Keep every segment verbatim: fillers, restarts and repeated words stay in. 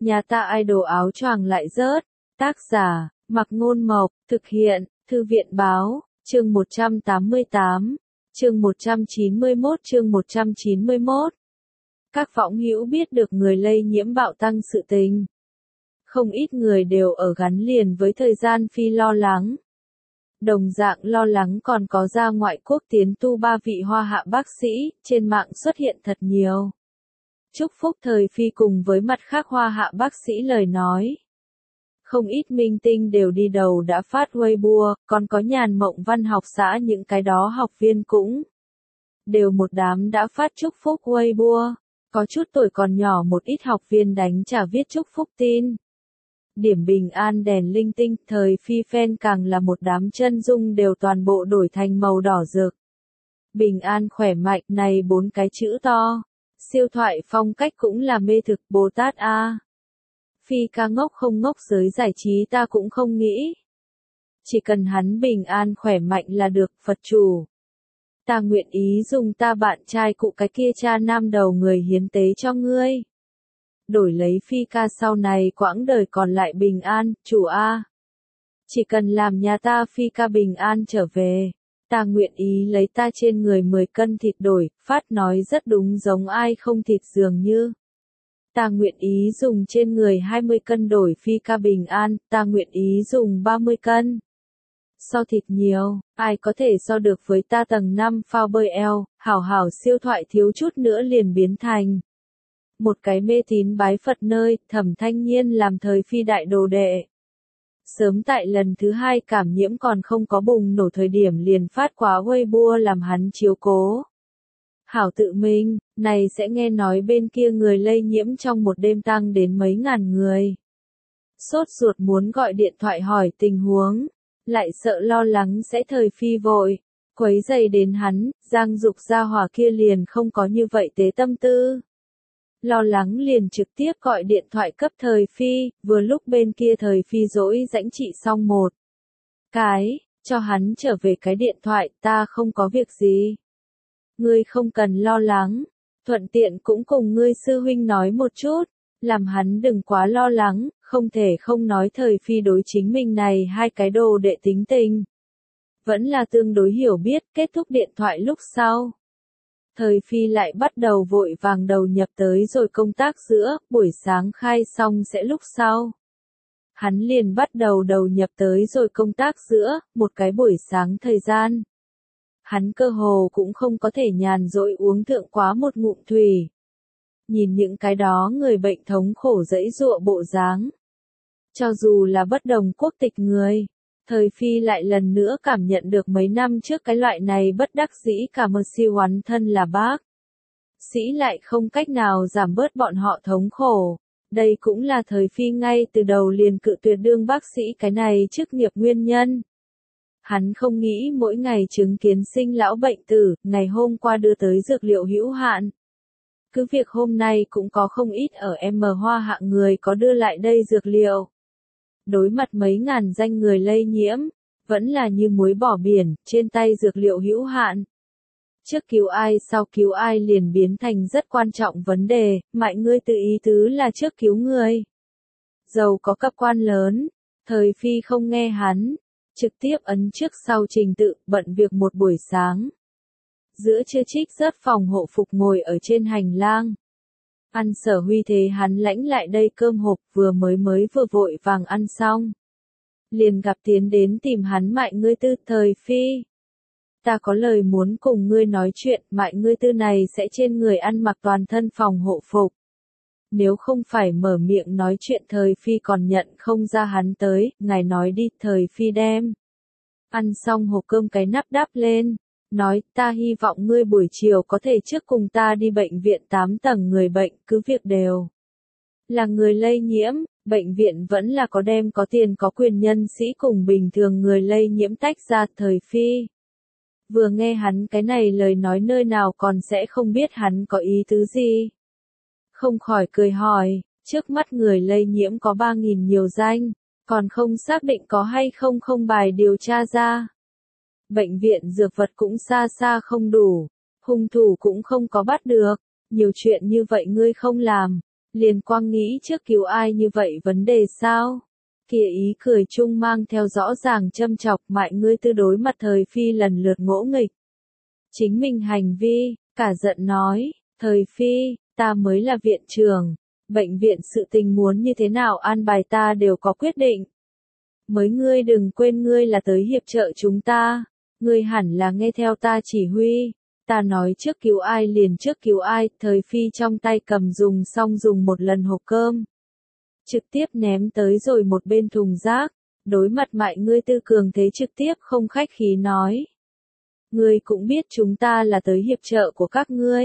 Nhà ta idol áo choàng lại rớt. Tác giả, Mạc Ngôn Mộc, thực hiện, Thư viện Báo, chương một trăm tám mươi tám, chương một trăm chín mươi mốt chương một trăm chín mươi mốt. Các võng hữu biết được người lây nhiễm bạo tăng sự tình. Không ít người đều ở gắn liền với thời gian Phi lo lắng. Đồng dạng lo lắng còn có ra ngoại quốc tiến tu ba vị hoa hạ bác sĩ, trên mạng xuất hiện thật nhiều. Chúc phúc thời Phi cùng với mặt khác hoa hạ bác sĩ lời nói. Không ít minh tinh đều đi đầu đã phát Weibo, còn có nhàn mộng văn học xã những cái đó học viên cũng đều một đám đã phát chúc phúc Weibo. Có chút tuổi còn nhỏ một ít học viên đánh trả viết chúc phúc tin. Điểm bình an đèn linh tinh, thời Phi fan càng là một đám chân dung đều toàn bộ đổi thành màu đỏ rực. Bình an khỏe mạnh này bốn cái chữ to. Siêu thoại phong cách cũng là mê thực Bồ Tát A. Phi ca ngốc không ngốc giới giải trí ta cũng không nghĩ. Chỉ cần hắn bình an khỏe mạnh là được, Phật chủ. Ta nguyện ý dùng ta bạn trai cụ cái kia cha nam đầu người hiến tế cho ngươi. Đổi lấy Phi ca sau này quãng đời còn lại bình an, chủ A. Chỉ cần làm nhà ta Phi ca bình an trở về. Ta nguyện ý lấy ta trên người mười cân thịt đổi, phát nói rất đúng giống ai không thịt dường như. Ta nguyện ý dùng trên người hai mươi cân đổi Phi ca bình an, ta nguyện ý dùng ba mươi cân. So thịt nhiều, ai có thể so được với ta tầng năm phao bơi eo, hảo hảo siêu thoại thiếu chút nữa liền biến thành. Một cái mê tín bái Phật nơi, Thẩm Thanh Nhiên làm thời Phi đại đồ đệ. Sớm tại lần thứ hai cảm nhiễm còn không có bùng nổ thời điểm liền phát quá Weibo làm hắn chiếu cố. Hảo tự mình, này sẽ nghe nói bên kia người lây nhiễm trong một đêm tăng đến mấy ngàn người. Sốt ruột muốn gọi điện thoại hỏi tình huống, lại sợ lo lắng sẽ thời Phi vội, quấy rầy đến hắn, Giang Dục gia hỏa kia liền không có như vậy tế tâm tư. Lo lắng liền trực tiếp gọi điện thoại cấp thời Phi, vừa lúc bên kia thời Phi dỗi rãnh trị xong một cái, cho hắn trở về cái điện thoại, ta không có việc gì. Ngươi không cần lo lắng, thuận tiện cũng cùng ngươi sư huynh nói một chút, làm hắn đừng quá lo lắng, không thể không nói thời Phi đối chính mình này hai cái đồ đệ tính tình. Vẫn là tương đối hiểu biết, kết thúc điện thoại lúc sau. Thời Phi lại bắt đầu vội vàng đầu nhập tới rồi công tác giữa, buổi sáng khai xong sẽ lúc sau. Hắn liền bắt đầu đầu nhập tới rồi công tác giữa, một cái buổi sáng thời gian. Hắn cơ hồ cũng không có thể nhàn rỗi uống thượng quá một ngụm thủy. Nhìn những cái đó người bệnh thống khổ dẫy dụa bộ dáng. Cho dù là bất đồng quốc tịch người, thời Phi lại lần nữa cảm nhận được mấy năm trước cái loại này bất đắc dĩ cả mơ siêu oán thân là bác. Sĩ lại không cách nào giảm bớt bọn họ thống khổ. Đây cũng là thời Phi ngay từ đầu liền cự tuyệt đương bác sĩ cái này chức nghiệp nguyên nhân. Hắn không nghĩ mỗi ngày chứng kiến sinh lão bệnh tử, ngày hôm qua đưa tới dược liệu hữu hạn. Cứ việc hôm nay cũng có không ít ở M Hoa hạ người có đưa lại đây dược liệu. Đối mặt mấy ngàn danh người lây nhiễm, vẫn là như muối bỏ biển, trên tay dược liệu hữu hạn. Trước cứu ai sau cứu ai liền biến thành rất quan trọng vấn đề, mại ngươi tự ý tứ là trước cứu người. Giàu có cấp quan lớn, thời Phi không nghe hắn, trực tiếp ấn trước sau trình tự, bận việc một buổi sáng. Giữa trưa trích rớt phòng hộ phục ngồi ở trên hành lang. Ăn Sở Huy thế hắn lãnh lại đây cơm hộp vừa mới mới vừa vội vàng ăn xong. Liền gặp tiến đến tìm hắn mại ngươi tư thời Phi. Ta có lời muốn cùng ngươi nói chuyện, mại ngươi tư này sẽ trên người ăn mặc toàn thân phòng hộ phục. Nếu không phải mở miệng nói chuyện thời Phi còn nhận không ra hắn tới, ngài nói đi thời Phi đem. Ăn xong hộp cơm cái nắp đắp lên. Nói, ta hy vọng ngươi buổi chiều có thể trước cùng ta đi bệnh viện tám tầng người bệnh, cứ việc đều. Là người lây nhiễm, bệnh viện vẫn là có đem có tiền có quyền nhân sĩ cùng bình thường người lây nhiễm tách ra thời Phi. Vừa nghe hắn cái này lời nói nơi nào còn sẽ không biết hắn có ý tứ gì. Không khỏi cười hỏi, trước mắt người lây nhiễm có ba nghìn nhiều danh, còn không xác định có hay không không bài điều tra ra. Bệnh viện dược vật cũng xa xa không đủ, hung thủ cũng không có bắt được, nhiều chuyện như vậy ngươi không làm, Liền quang nghĩ trước cứu ai như vậy vấn đề sao? Kia ý cười chung mang theo rõ ràng châm chọc mại ngươi tư đối mặt thời phi lần lượt ngỗ nghịch. Chính mình hành vi, cả giận nói, thời phi, ta mới là viện trưởng, bệnh viện sự tình muốn như thế nào an bài ta đều có quyết định. Mới ngươi đừng quên ngươi là tới hiệp trợ chúng ta, ngươi hẳn là nghe theo ta chỉ huy. Ta nói trước cứu ai liền trước cứu ai, thời phi trong tay cầm dùng xong dùng một lần hộp cơm. Trực tiếp ném tới rồi một bên thùng rác, đối mặt mại ngươi tư cường thế trực tiếp không khách khí nói. Ngươi cũng biết chúng ta là tới hiệp trợ của các ngươi.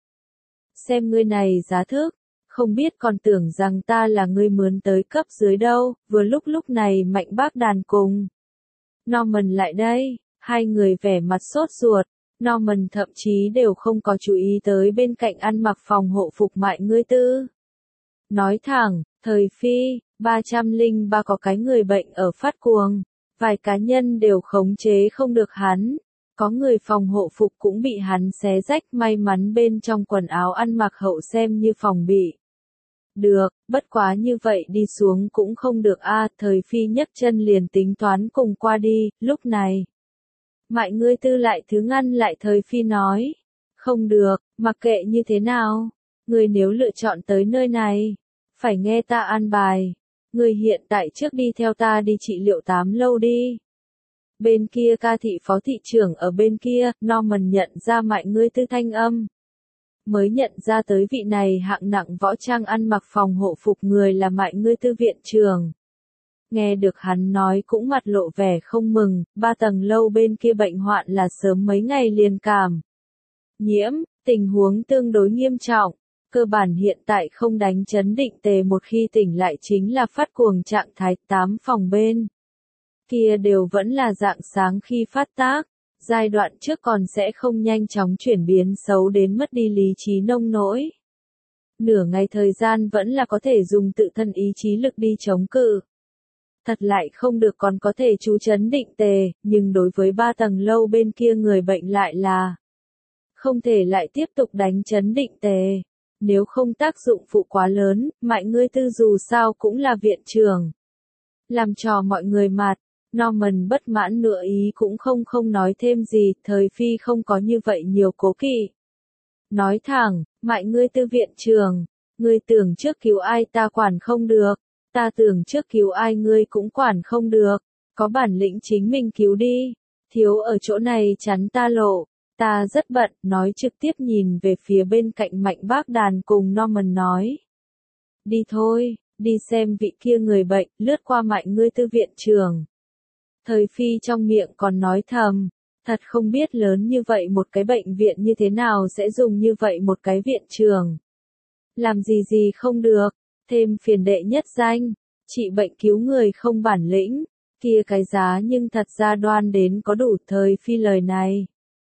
Xem ngươi này giá thước, không biết còn tưởng rằng ta là ngươi mướn tới cấp dưới đâu, vừa lúc lúc này Mạnh Bác Đàn cùng Norman lại đây, hai người vẻ mặt sốt ruột. Norman thậm chí đều không có chú ý tới bên cạnh ăn mặc phòng hộ phục mại ngươi tư. Nói thẳng, thời phi, ba trăm lẻ ba có cái người bệnh ở phát cuồng, vài cá nhân đều khống chế không được hắn, có người phòng hộ phục cũng bị hắn xé rách, may mắn bên trong quần áo ăn mặc hậu xem như phòng bị. Được, bất quá như vậy đi xuống cũng không được a. Thời phi nhấc chân liền tính toán cùng qua đi, lúc này. Mại ngươi tư lại thứ ngăn lại thời phi nói. Không được, mặc kệ như thế nào. Ngươi nếu lựa chọn tới nơi này, phải nghe ta an bài. Ngươi hiện tại trước đi theo ta đi trị liệu tám lâu đi. Bên kia ca thị phó thị trưởng ở bên kia, Norman nhận ra mại ngươi tư thanh âm. Mới nhận ra tới vị này hạng nặng võ trang ăn mặc phòng hộ phục người là mại ngươi tư viện trường. Nghe được hắn nói cũng mặt lộ vẻ không mừng, ba tầng lâu bên kia bệnh hoạn là sớm mấy ngày liền cảm. Nhiễm, tình huống tương đối nghiêm trọng, cơ bản hiện tại không đánh chấn định tề một khi tỉnh lại chính là phát cuồng trạng thái tám phòng bên. Kia đều vẫn là dạng sáng khi phát tác, giai đoạn trước còn sẽ không nhanh chóng chuyển biến xấu đến mất đi lý trí nông nỗi. Nửa ngày thời gian vẫn là có thể dùng tự thân ý chí lực đi chống cự. Thật lại không được còn có thể chú chấn định tề, nhưng đối với ba tầng lâu bên kia người bệnh lại là không thể lại tiếp tục đánh chấn định tề. Nếu không tác dụng phụ quá lớn, mại ngươi tư dù sao cũng là viện trưởng. Làm trò mọi người mặt, Norman bất mãn nửa ý cũng không không nói thêm gì, thời phi không có như vậy nhiều cố kỵ. Nói thẳng, mại ngươi tư viện trưởng, ngươi tưởng trước cứu ai ta quản không được, ta tưởng trước cứu ai ngươi cũng quản không được, có bản lĩnh chính mình cứu đi, thiếu ở chỗ này chắn ta lộ, ta rất bận, nói trực tiếp nhìn về phía bên cạnh Mạnh Bác Đàn cùng Norman nói. Đi thôi, đi xem vị kia người bệnh, lướt qua mại ngươi tư viện trưởng. Thời phi trong miệng còn nói thầm, thật không biết lớn như vậy một cái bệnh viện như thế nào sẽ dùng như vậy một cái viện trường. Làm gì gì không được, thêm phiền đệ nhất danh, trị bệnh cứu người không bản lĩnh, kia cái giá nhưng thật ra đoan đến có đủ. Thời phi lời này.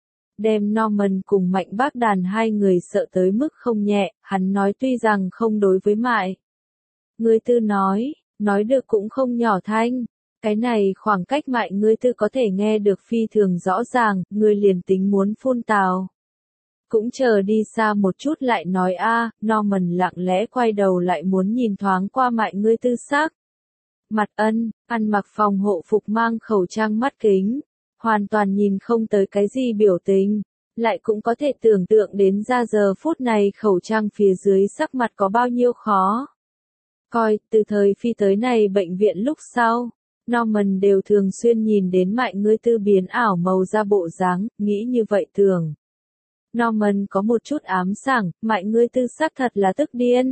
Đem Norman cùng Mạnh Bác Đàn hai người sợ tới mức không nhẹ, hắn nói tuy rằng không đối với mại. Người tư nói, nói được cũng không nhỏ thanh. Cái này khoảng cách mại ngươi tư có thể nghe được phi thường rõ ràng, ngươi liền tính muốn phun tào. Cũng chờ đi xa một chút lại nói a. À, Norman lặng lẽ quay đầu lại muốn nhìn thoáng qua mại ngươi tư xác. Mặt ân, ăn mặc phòng hộ phục mang khẩu trang mắt kính, hoàn toàn nhìn không tới cái gì biểu tình, lại cũng có thể tưởng tượng đến ra giờ phút này khẩu trang phía dưới sắc mặt có bao nhiêu khó. Coi, từ thời phi tới này bệnh viện lúc sau. Norman đều thường xuyên nhìn đến mại ngươi tư biến ảo màu ra bộ dáng, nghĩ như vậy thường. Norman có một chút ám sảng, mại ngươi tư xác thật là tức điên.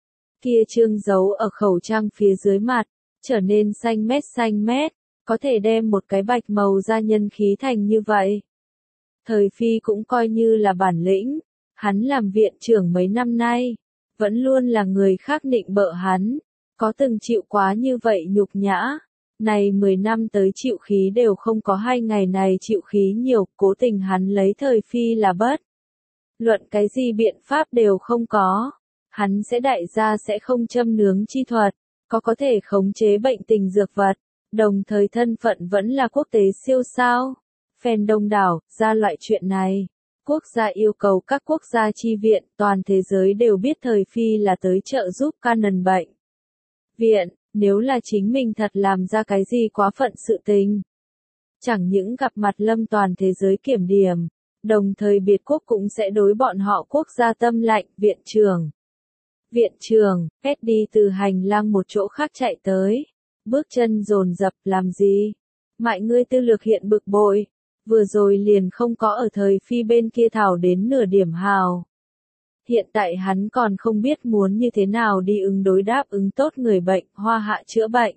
Kia trương giấu ở khẩu trang phía dưới mặt, trở nên xanh mét xanh mét, có thể đem một cái bạch màu da nhân khí thành như vậy. Thời phi cũng coi như là bản lĩnh, hắn làm viện trưởng mấy năm nay, vẫn luôn là người khác nịnh bợ hắn, có từng chịu quá như vậy nhục nhã. Này mười năm tới chịu khí đều không có hai ngày này chịu khí nhiều, cố tình hắn lấy thời phi là bất. Luận cái gì biện pháp đều không có. Hắn sẽ đại gia sẽ không châm nướng chi thuật, có có thể khống chế bệnh tình dược vật, đồng thời thân phận vẫn là quốc tế siêu sao. Phen đông đảo, ra loại chuyện này. Quốc gia yêu cầu các quốc gia chi viện, toàn thế giới đều biết thời Phi là tới trợ giúp Cannon bệnh viện, nếu là chính mình thật làm ra cái gì quá phận sự tình. Chẳng những gặp mặt lâm toàn thế giới kiểm điểm, đồng thời biệt quốc cũng sẽ đối bọn họ quốc gia tâm lạnh, viện trưởng. Viện trưởng, Eddie từ hành lang một chỗ khác chạy tới. Bước chân dồn dập làm gì? Mại ngươi tư lược hiện bực bội. Vừa rồi liền không có ở thời Phi bên kia thảo đến nửa điểm hào. Hiện tại hắn còn không biết muốn như thế nào đi ứng đối đáp ứng tốt người bệnh, hoa hạ chữa bệnh.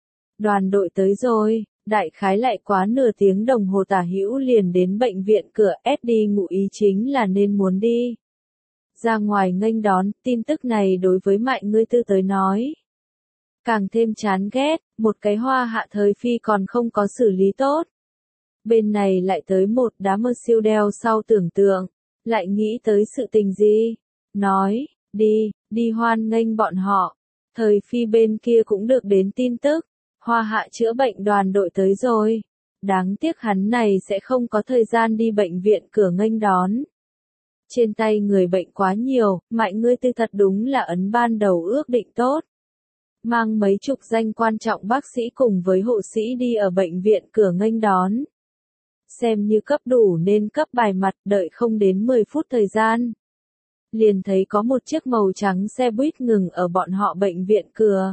Đoàn đội tới rồi, đại khái lại quá nửa tiếng đồng hồ tả hữu liền đến bệnh viện cửa. Eddie ngụ ý chính là nên muốn đi ra ngoài nghênh đón. Tin tức này đối với Mại ngươi tư tới nói càng thêm chán ghét, một cái hoa hạ thời Phi còn không có xử lý tốt. Bên này lại tới một đám mơ siêu đeo sau tưởng tượng, lại nghĩ tới sự tình gì? Nói, đi, đi hoan nghênh bọn họ. Thời Phi bên kia cũng được đến tin tức, hoa hạ chữa bệnh đoàn đội tới rồi. Đáng tiếc hắn này sẽ không có thời gian đi bệnh viện cửa nghênh đón. Trên tay người bệnh quá nhiều, Mại ngươi tư thật đúng là ấn ban đầu ước định tốt. Mang mấy chục danh quan trọng bác sĩ cùng với hộ sĩ đi ở bệnh viện cửa nghênh đón. Xem như cấp đủ nên cấp bài mặt, đợi không đến mười phút thời gian. Liền thấy có một chiếc màu trắng xe buýt ngừng ở bọn họ bệnh viện cửa.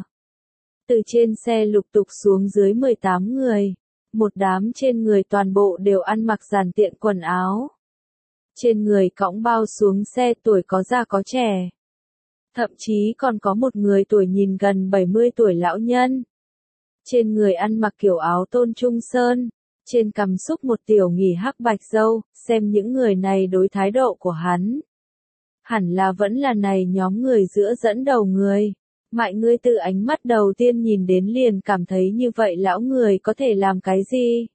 Từ trên xe lục tục xuống dưới mười tám người. Một đám trên người toàn bộ đều ăn mặc giản tiện quần áo. Trên người cõng bao xuống xe, tuổi có già có trẻ. Thậm chí còn có một người tuổi nhìn gần bảy mươi tuổi lão nhân. Trên người ăn mặc kiểu áo tôn trung sơn. Trên cằm xúc một tiểu nghỉ hắc bạch râu, xem những người này đối thái độ của hắn. Hẳn là vẫn là này nhóm người giữa dẫn đầu người. Mại ngươi từ ánh mắt đầu tiên nhìn đến liền cảm thấy như vậy lão người có thể làm cái gì?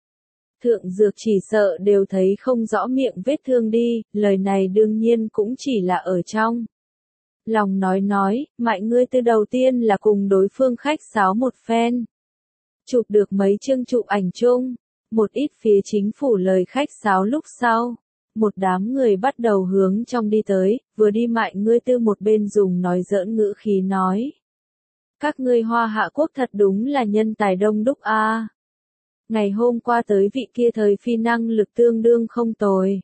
Thượng dược chỉ sợ đều thấy không rõ miệng vết thương đi, lời này đương nhiên cũng chỉ là ở trong. Lòng nói nói, Mại ngươi từ đầu tiên là cùng đối phương khách sáo một phen. Chụp được mấy chương chụp ảnh chung, một ít phía chính phủ lời khách sáo lúc sau. Một đám người bắt đầu hướng trong đi tới, vừa đi Mại ngươi tư một bên dùng nói giỡn ngữ khí nói. Các ngươi hoa hạ quốc thật đúng là nhân tài đông đúc a. À. Ngày hôm qua tới vị kia thời Phi năng lực tương đương không tồi.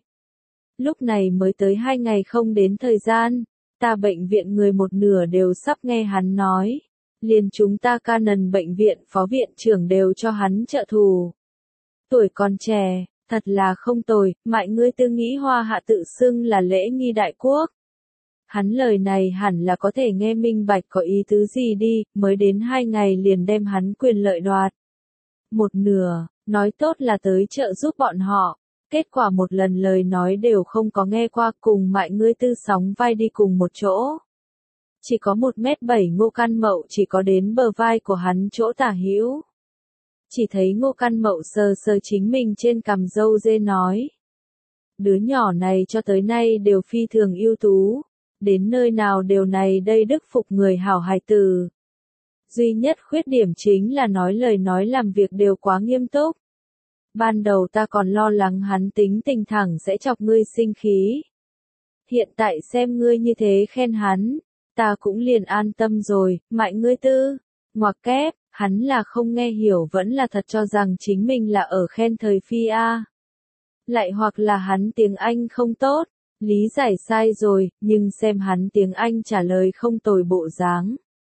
Lúc này mới tới hai ngày không đến thời gian, ta bệnh viện người một nửa đều sắp nghe hắn nói. Liền chúng ta Cannon bệnh viện phó viện trưởng đều cho hắn trợ thù. Tuổi còn trẻ, thật là không tồi, Mại ngươi tư nghĩ hoa hạ tự xưng là lễ nghi đại quốc. Hắn lời này hẳn là có thể nghe minh bạch có ý tứ gì đi, mới đến hai ngày liền đem hắn quyền lợi đoạt. Một nửa, nói tốt là tới trợ giúp bọn họ, kết quả một lần lời nói đều không có nghe qua, cùng Mại ngươi tư sóng vai đi cùng một chỗ. Chỉ có một mét bảy Ngô Căn Mậu chỉ có đến bờ vai của hắn chỗ tả hữu. Chỉ thấy Ngô Căn Mậu sờ sờ chính mình trên cằm râu dê nói. Đứa nhỏ này cho tới nay đều phi thường ưu tú, đến nơi nào đều này đây đức phục người hảo hài tử. Duy nhất khuyết điểm chính là nói lời nói làm việc đều quá nghiêm túc. Ban đầu ta còn lo lắng hắn tính tình thẳng sẽ chọc ngươi sinh khí. Hiện tại xem ngươi như thế khen hắn, ta cũng liền an tâm rồi. Mại ngươi tư, ngoặc kép, hắn là không nghe hiểu vẫn là thật cho rằng chính mình là ở khen thời Phi a. Lại hoặc là hắn tiếng Anh không tốt, lý giải sai rồi, nhưng xem hắn tiếng Anh trả lời không tồi bộ dáng.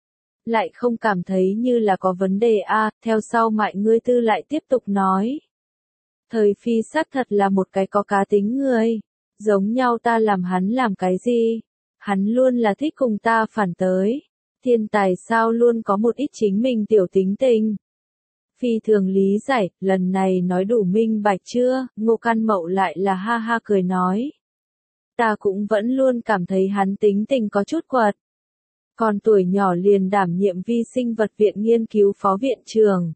Lại không cảm thấy như là có vấn đề a. Theo sau Mại ngươi tư lại tiếp tục nói. Thời Phi xác thật là một cái có cá tính người, giống nhau ta làm hắn làm cái gì, hắn luôn là thích cùng ta phản tới. Thiên tài sao luôn có một ít chính mình tiểu tính tình. Phi thường lý giải, lần này nói đủ minh bạch chưa? Ngô Căn Mậu lại là ha ha cười nói. Ta cũng vẫn luôn cảm thấy hắn tính tình có chút quật. Còn tuổi nhỏ liền đảm nhiệm vi sinh vật viện nghiên cứu phó viện trưởng.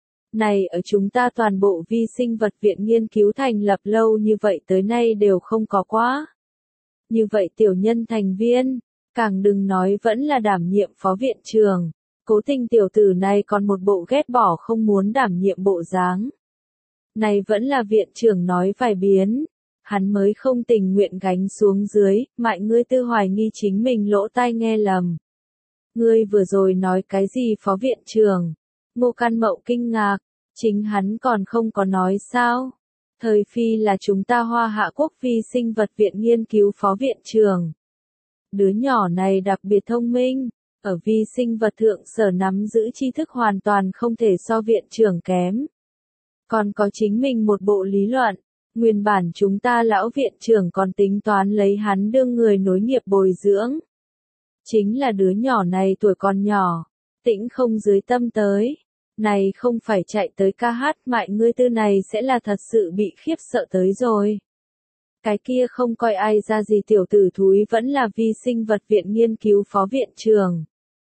Này ở chúng ta toàn bộ vi sinh vật viện nghiên cứu thành lập lâu như vậy tới nay đều không có quá. Như vậy tiểu nhân thành viên, càng đừng nói vẫn là đảm nhiệm phó viện trưởng. Cố Tình tiểu tử này còn một bộ ghét bỏ không muốn đảm nhiệm bộ dáng. Này vẫn là viện trưởng nói vài biến. Hắn mới không tình nguyện gánh xuống dưới, Mại ngươi tư hoài nghi chính mình lỗ tai nghe lầm. Ngươi vừa rồi nói cái gì phó viện trưởng? Ngô Căn Mậu kinh ngạc, chính hắn còn không có nói sao? Thời phi là chúng ta Hoa Hạ Quốc vi sinh vật viện nghiên cứu phó viện trưởng. Đứa nhỏ này đặc biệt thông minh, ở vi sinh vật thượng sở nắm giữ tri thức hoàn toàn không thể so viện trưởng kém. Còn có chính mình một bộ lý luận, nguyên bản chúng ta lão viện trưởng còn tính toán lấy hắn đương người nối nghiệp bồi dưỡng. Chính là đứa nhỏ này tuổi còn nhỏ, tĩnh không dưới tâm tới. Này không phải chạy tới ca hát Mại ngươi tư này sẽ là thật sự bị khiếp sợ tới rồi. Cái kia không coi ai ra gì tiểu tử thúi vẫn là vi sinh vật viện nghiên cứu phó viện trưởng.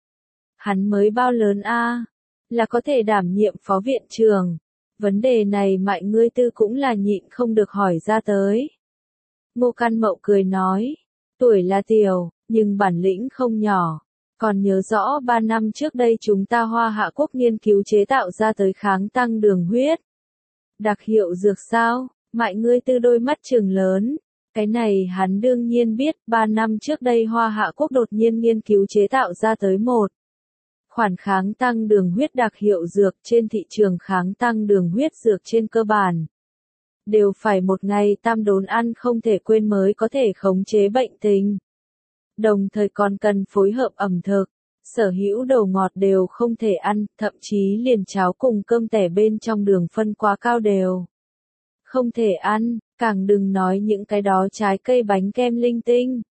Hắn mới bao lớn a, là có thể đảm nhiệm phó viện trưởng. Vấn đề này Mại ngươi tư cũng là nhịn không được hỏi ra tới. Ngô Căn Mậu cười nói, tuổi là tiểu, nhưng bản lĩnh không nhỏ. Còn nhớ rõ ba năm trước đây chúng ta Hoa Hạ Quốc nghiên cứu chế tạo ra tới kháng tăng đường huyết. Đặc hiệu dược sao? Mại ngươi tư đôi mắt trừng lớn. Cái này hắn đương nhiên biết, ba năm trước đây Hoa Hạ Quốc đột nhiên nghiên cứu chế tạo ra tới một khoản kháng tăng đường huyết đặc hiệu dược. Trên thị trường kháng tăng đường huyết dược trên cơ bản đều phải một ngày tam đốn ăn không thể quên mới có thể khống chế bệnh tình. Đồng thời còn cần phối hợp ẩm thực, sở hữu đồ ngọt đều không thể ăn, thậm chí liền cháo cùng cơm tẻ bên trong đường phân quá cao đều không thể ăn, càng đừng nói những cái đó trái cây bánh kem linh tinh.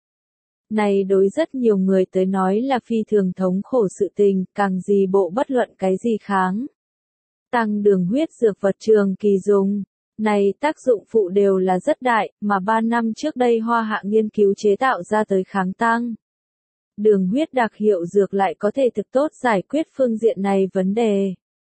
Này đối rất nhiều người tới nói là phi thường thống khổ sự tình, càng gì bộ bất luận cái gì kháng. Tăng đường huyết dược vật trường kỳ dùng. Này tác dụng phụ đều là rất đại, mà ba năm trước đây Hoa Hạ nghiên cứu chế tạo ra tới kháng tăng đường huyết đặc hiệu dược lại có thể thực tốt giải quyết phương diện này vấn đề.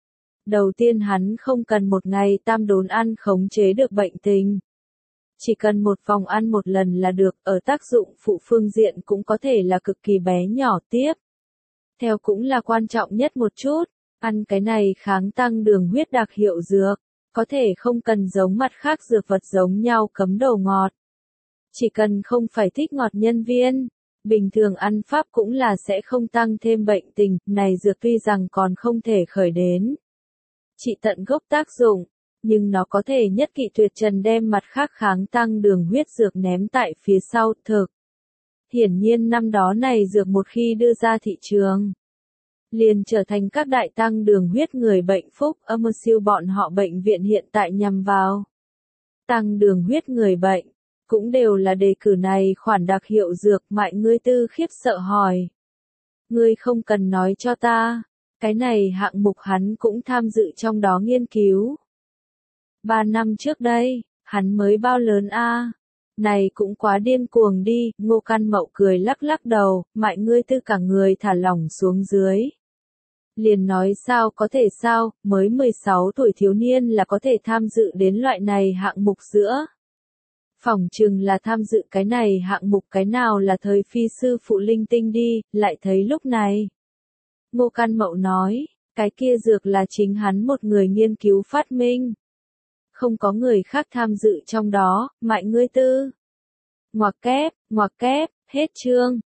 Đầu tiên hắn không cần một ngày tam đốn ăn khống chế được bệnh tình. Chỉ cần một vòng ăn một lần là được, ở tác dụng phụ phương diện cũng có thể là cực kỳ bé nhỏ tiếp. Theo cũng là quan trọng nhất một chút, ăn cái này kháng tăng đường huyết đặc hiệu dược. Có thể không cần giống mặt khác dược vật giống nhau cấm đồ ngọt. Chỉ cần không phải thích ngọt nhân viên, bình thường ăn pháp cũng là sẽ không tăng thêm bệnh tình, này dược tuy rằng còn không thể khởi đến trị tận gốc tác dụng, nhưng nó có thể nhất kỵ tuyệt trần đem mặt khác kháng tăng đường huyết dược ném tại phía sau thực. Hiển nhiên năm đó này dược một khi đưa ra thị trường, liền trở thành các đại tăng đường huyết người bệnh phúc, âm siêu bọn họ bệnh viện hiện tại nhằm vào. Tăng đường huyết người bệnh, cũng đều là đề cử này khoản đặc hiệu dược. Mại ngươi tư khiếp sợ hỏi. Ngươi không cần nói cho ta, cái này hạng mục hắn cũng tham dự trong đó nghiên cứu. Ba năm trước đây, hắn mới bao lớn a? Này cũng quá điên cuồng đi. Ngô Căn Mậu cười lắc lắc đầu, Mại ngươi tư cả người thả lỏng xuống dưới. Liền nói sao có thể sao, mới mười sáu tuổi thiếu niên là có thể tham dự đến loại này hạng mục giữa. Phỏng chừng là tham dự cái này hạng mục cái nào là thời phi sư phụ linh tinh đi, lại thấy lúc này. Ngô Căn Mậu nói, cái kia dược là chính hắn một người nghiên cứu phát minh. Không có người khác tham dự trong đó, Mại ngươi tư. Ngoặc kép, ngoặc kép, hết chương.